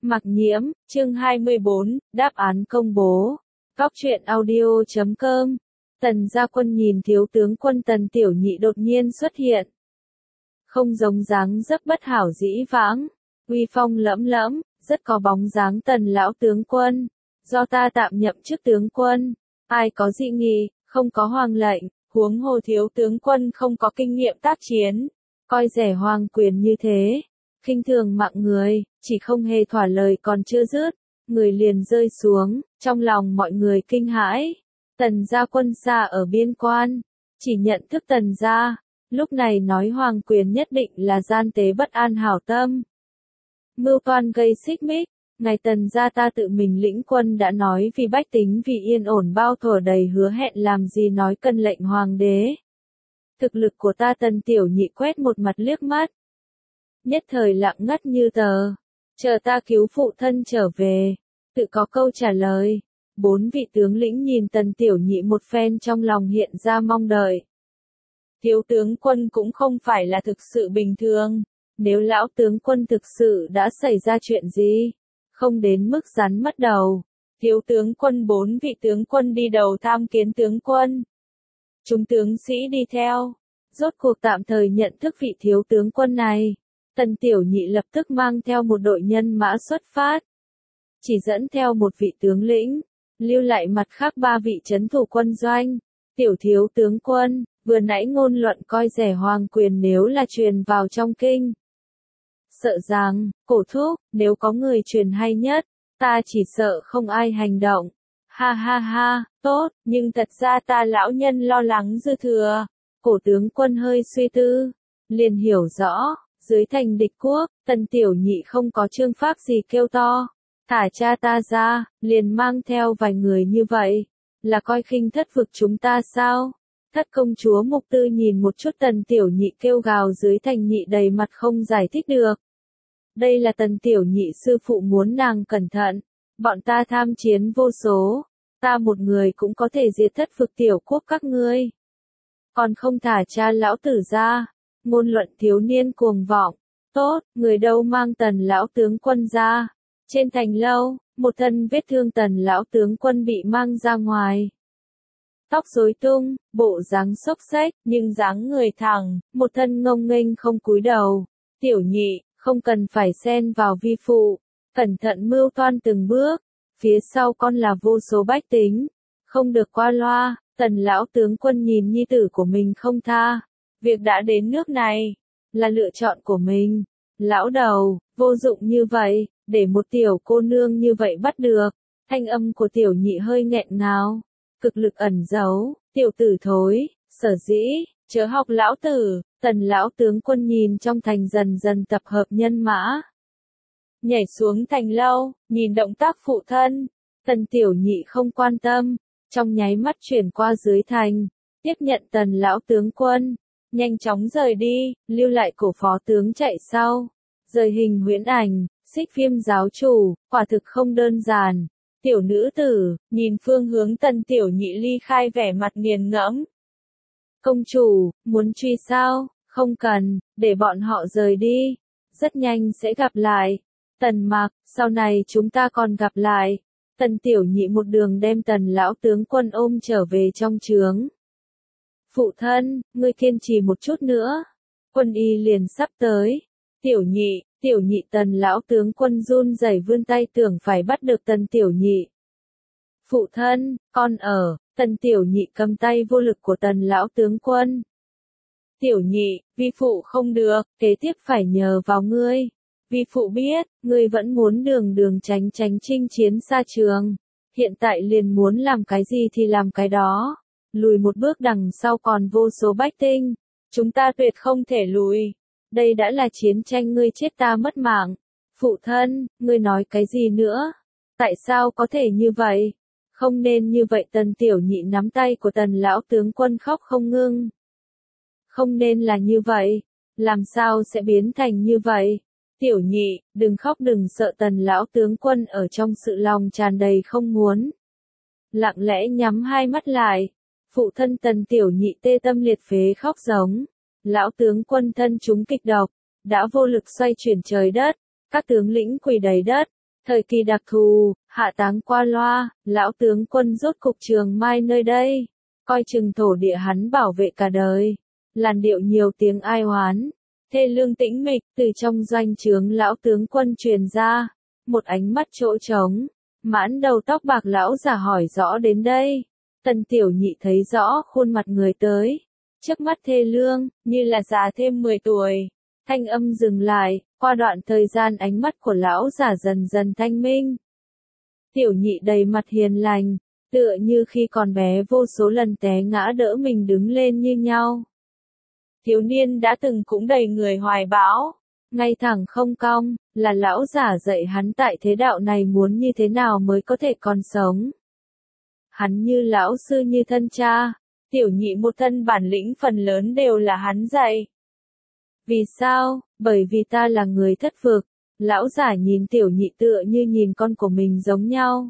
Mặc Nhiễm, chương 24, đáp án công bố. Góc truyện audio.com. Tần Gia Quân nhìn thiếu tướng quân Tần Tiểu Nhị đột nhiên xuất hiện. Không giống dáng dấp bất hảo dĩ vãng, uy phong lẫm lẫm, rất có bóng dáng Tần lão tướng quân. Do ta tạm nhậm chức tướng quân, ai có dị nghị, không có hoàng lệnh, huống hồ thiếu tướng quân không có kinh nghiệm tác chiến, coi rẻ hoàng quyền như thế, khinh thường mạng người, chỉ không hề thỏa lời còn chưa dứt, người liền rơi xuống, trong lòng mọi người kinh hãi. Tần Gia Quân xa ở biên quan, chỉ nhận thức Tần Gia, lúc này nói hoàng quyền nhất định là gian tế bất an hảo tâm. Mưu toan gây xích mích, ngài Tần Gia ta tự mình lĩnh quân đã nói vì bách tính vì yên ổn bao thuở đầy hứa hẹn làm gì nói cần lệnh hoàng đế. Thực lực của ta Tần Tiểu Nhị quét một mặt liếc mắt. Nhất thời lặng ngắt như tờ, chờ ta cứu phụ thân trở về, tự có câu trả lời. Bốn vị tướng lĩnh nhìn Tần Tiểu Nhị một phen trong lòng hiện ra mong đợi. Thiếu tướng quân cũng không phải là thực sự bình thường, nếu lão tướng quân thực sự đã xảy ra chuyện gì, không đến mức rắn mất đầu. Thiếu tướng quân bốn vị tướng quân đi đầu tham kiến tướng quân. Chúng tướng sĩ đi theo, rốt cuộc tạm thời nhận thức vị thiếu tướng quân này. Tần Tiểu Nhị lập tức mang theo một đội nhân mã xuất phát. Chỉ dẫn theo một vị tướng lĩnh, lưu lại mặt khác ba vị trấn thủ quân doanh. Tiểu thiếu tướng quân, vừa nãy ngôn luận coi rẻ hoàng quyền nếu là truyền vào trong kinh. Sợ rằng, cổ thúc, nếu có người truyền hay nhất, ta chỉ sợ không ai hành động. Ha ha ha, tốt, nhưng thật ra ta lão nhân lo lắng dư thừa. Cổ tướng quân hơi suy tư, liền hiểu rõ, dưới thành địch quốc, Tần Tiểu Nhị không có chương pháp gì kêu to. Thả cha ta ra, liền mang theo vài người như vậy, là coi khinh thất vực chúng ta sao? Thất công chúa Mục Tư nhìn một chút Tần Tiểu Nhị kêu gào dưới thành nhị đầy mặt không giải thích được. Đây là Tần Tiểu Nhị sư phụ muốn nàng cẩn thận, bọn ta tham chiến vô số, ta một người cũng có thể diệt thất vực tiểu quốc các ngươi. Còn không thả cha lão tử ra, ngôn luận thiếu niên cuồng vọng, tốt, người đâu mang Tần lão tướng quân ra. Trên thành lâu, một thân vết thương Tần lão tướng quân bị mang ra ngoài. Tóc rối tung, bộ dáng xốc xếch, nhưng dáng người thẳng, một thân ngông nghênh không cúi đầu. Tiểu Nhị, không cần phải xen vào vi phụ, cẩn thận mưu toan từng bước, phía sau con là vô số bách tính, không được qua loa. Tần lão tướng quân nhìn nhi tử của mình không tha, việc đã đến nước này, là lựa chọn của mình. Lão đầu, vô dụng như vậy, để một tiểu cô nương như vậy bắt được. Thanh âm của Tiểu Nhị hơi nghẹn ngào, cực lực ẩn giấu, tiểu tử thối, sở dĩ, chớ học lão tử. Tần lão tướng quân nhìn trong thành dần dần tập hợp nhân mã. Nhảy xuống thành lâu, nhìn động tác phụ thân, Tần Tiểu Nhị không quan tâm, trong nháy mắt chuyển qua dưới thành, tiếp nhận Tần lão tướng quân, nhanh chóng rời đi, lưu lại cổ phó tướng chạy sau. Rời hình huyễn ảnh, Xích Viêm giáo chủ, quả thực không đơn giản. Tiểu nữ tử, nhìn phương hướng Tần Tiểu Nhị ly khai vẻ mặt nghiền ngẫm. Công chủ, muốn truy sao? Không cần, để bọn họ rời đi. Rất nhanh sẽ gặp lại. Tần Mạc, sau này chúng ta còn gặp lại. Tần Tiểu Nhị một đường đem Tần lão tướng quân ôm trở về trong trướng. Phụ thân, ngươi kiên trì một chút nữa. Quân y liền sắp tới. Tiểu Nhị Tần lão tướng quân run rẩy vươn tay tưởng phải bắt được Tần Tiểu Nhị. Phụ thân, con ở. Tần Tiểu Nhị cầm tay vô lực của Tần lão tướng quân. Tiểu Nhị, vi phụ không được, kế tiếp phải nhờ vào ngươi. Vi phụ biết, ngươi vẫn muốn đường đường tránh tránh chinh chiến xa trường. Hiện tại liền muốn làm cái gì thì làm cái đó. Lùi một bước đằng sau còn vô số bách tinh. Chúng ta tuyệt không thể lùi. Đây đã là chiến tranh ngươi chết ta mất mạng. Phụ thân, ngươi nói cái gì nữa? Tại sao có thể như vậy? Không nên như vậy. Tần Tiểu Nhị nắm tay của Tần lão tướng quân khóc không ngưng. Không nên là như vậy. Làm sao sẽ biến thành như vậy? Tiểu Nhị, đừng khóc đừng sợ. Tần lão tướng quân ở trong sự lòng tràn đầy không muốn. Lặng lẽ nhắm hai mắt lại. Phụ thân Tần Tiểu Nhị tê tâm liệt phế khóc giống. Lão tướng quân thân chúng kịch độc, đã vô lực xoay chuyển trời đất, các tướng lĩnh quỳ đầy đất, Thời kỳ đặc thù, hạ táng qua loa, lão tướng quân rốt cục trường mai nơi đây, coi chừng thổ địa hắn bảo vệ cả đời. Làn điệu nhiều tiếng ai oán, thê lương tĩnh mịch, từ trong doanh trướng lão tướng quân truyền ra, một ánh mắt chỗ trống, mãn đầu tóc bạc lão giả hỏi rõ đến đây. Tần Tiểu Nhị thấy rõ khuôn mặt người tới, trước mắt thê lương, như là già thêm 10 tuổi. Thanh âm dừng lại, qua đoạn thời gian ánh mắt của lão giả dần dần thanh minh. Tiểu Nhị đầy mặt hiền lành, tựa như khi còn bé vô số lần té ngã đỡ mình đứng lên như nhau. Thiếu niên đã từng cũng đầy người hoài bão, ngay thẳng không cong, là lão giả dạy hắn tại thế đạo này muốn như thế nào mới có thể còn sống. Hắn như lão sư như thân cha, Tiểu Nhị một thân bản lĩnh phần lớn đều là hắn dạy. Vì sao? Bởi vì ta là người thất vực. Lão giả nhìn Tiểu Nhị tựa như nhìn con của mình giống nhau.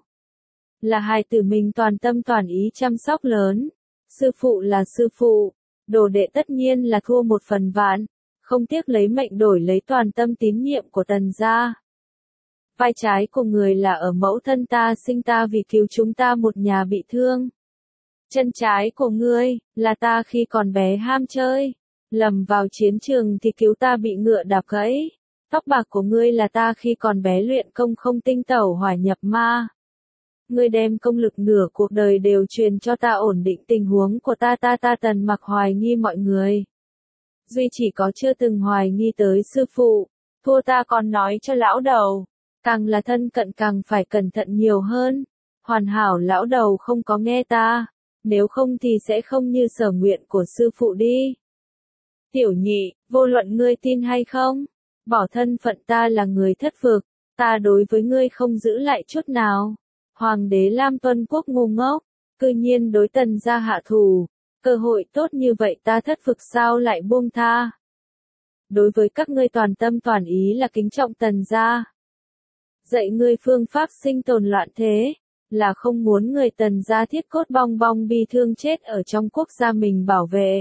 Là hài tử mình toàn tâm toàn ý chăm sóc lớn. Sư phụ là sư phụ, đồ đệ tất nhiên là thua một phần vạn, không tiếc lấy mệnh đổi lấy toàn tâm tín nhiệm của Tần gia. Vai trái của người là ở mẫu thân ta sinh ta vì cứu chúng ta một nhà bị thương. Chân trái của ngươi, là ta khi còn bé ham chơi, lầm vào chiến trường thì cứu ta bị ngựa đạp gãy. Tóc bạc của ngươi là ta khi còn bé luyện công không tinh tẩu hỏa nhập ma. Ngươi đem công lực nửa cuộc đời đều truyền cho ta ổn định tình huống của ta Tần Mặc hoài nghi mọi người. Duy chỉ có chưa từng hoài nghi tới sư phụ, thua ta còn nói cho lão đầu. Càng là thân cận càng phải cẩn thận nhiều hơn. Hoàn hảo lão đầu không có nghe ta, nếu không thì sẽ không như sở nguyện của sư phụ đi. Tiểu Nhị, vô luận ngươi tin hay không, bỏ thân phận ta là người thất vực, ta đối với ngươi không giữ lại chút nào. Hoàng đế Lam Tuân Quốc ngu ngốc, cư nhiên đối Tần gia hạ thủ, cơ hội tốt như vậy ta thất vực sao lại buông tha. Đối với các ngươi toàn tâm toàn ý là kính trọng Tần gia. Dạy ngươi phương pháp sinh tồn loạn thế, là không muốn người Tần gia thiết cốt bong bong bi thương chết ở trong quốc gia mình bảo vệ.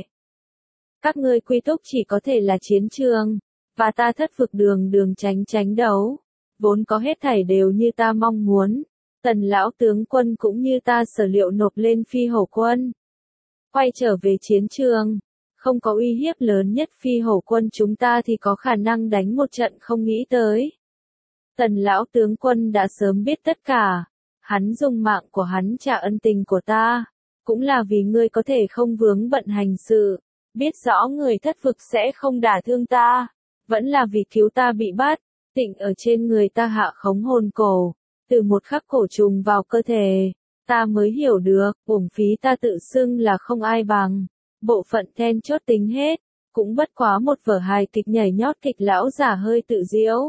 Các ngươi quy túc chỉ có thể là chiến trường, và ta thất vực đường đường tránh đấu. Vốn có hết thảy đều như ta mong muốn, Tần lão tướng quân cũng như ta sở liệu nộp lên Phi Hổ quân. Quay trở về chiến trường, không có uy hiếp lớn nhất Phi Hổ quân chúng ta thì có khả năng đánh một trận không nghĩ tới. Tần lão tướng quân đã sớm biết tất cả, hắn dùng mạng của hắn trả ân tình của ta, cũng là vì ngươi có thể không vướng bận hành sự, biết rõ người thất vực sẽ không đả thương ta, vẫn là vì cứu ta bị bắt, tịnh ở trên người ta hạ khống hồn cổ, từ một khắc cổ trùng vào cơ thể, ta mới hiểu được, uổng phí ta tự xưng là không ai bằng, bộ phận then chốt tính hết, cũng bất quá một vở hài kịch nhảy nhót kịch lão giả hơi tự diễu.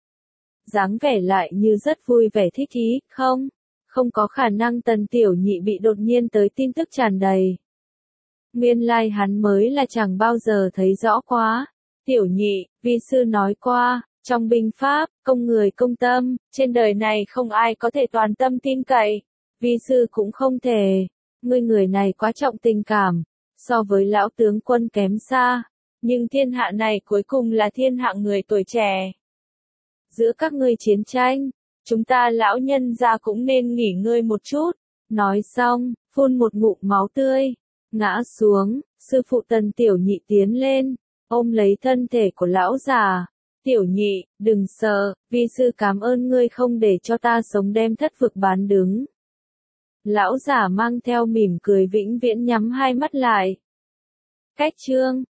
Dáng vẻ lại như rất vui vẻ thích ý, không có khả năng Tần Tiểu Nhị bị đột nhiên tới tin tức tràn đầy. Nguyên lai hắn mới là chẳng bao giờ thấy rõ quá. Tiểu Nhị, vi sư nói qua, trong binh pháp, công người công tâm, trên đời này không ai có thể toàn tâm tin cậy. Vi sư cũng không thể. Ngươi người này quá trọng tình cảm, so với lão tướng quân kém xa. Nhưng thiên hạ này cuối cùng là thiên hạ người tuổi trẻ. Giữa các ngươi chiến tranh, chúng ta lão nhân gia cũng nên nghỉ ngơi một chút. Nói xong, phun một ngụm máu tươi, ngã xuống, sư phụ Tần Tiểu Nhị tiến lên, ôm lấy thân thể của lão già. Tiểu Nhị, đừng sợ, vi sư cảm ơn ngươi không để cho ta sống đem thất vực bán đứng. Lão già mang theo mỉm cười vĩnh viễn nhắm hai mắt lại. Cách chương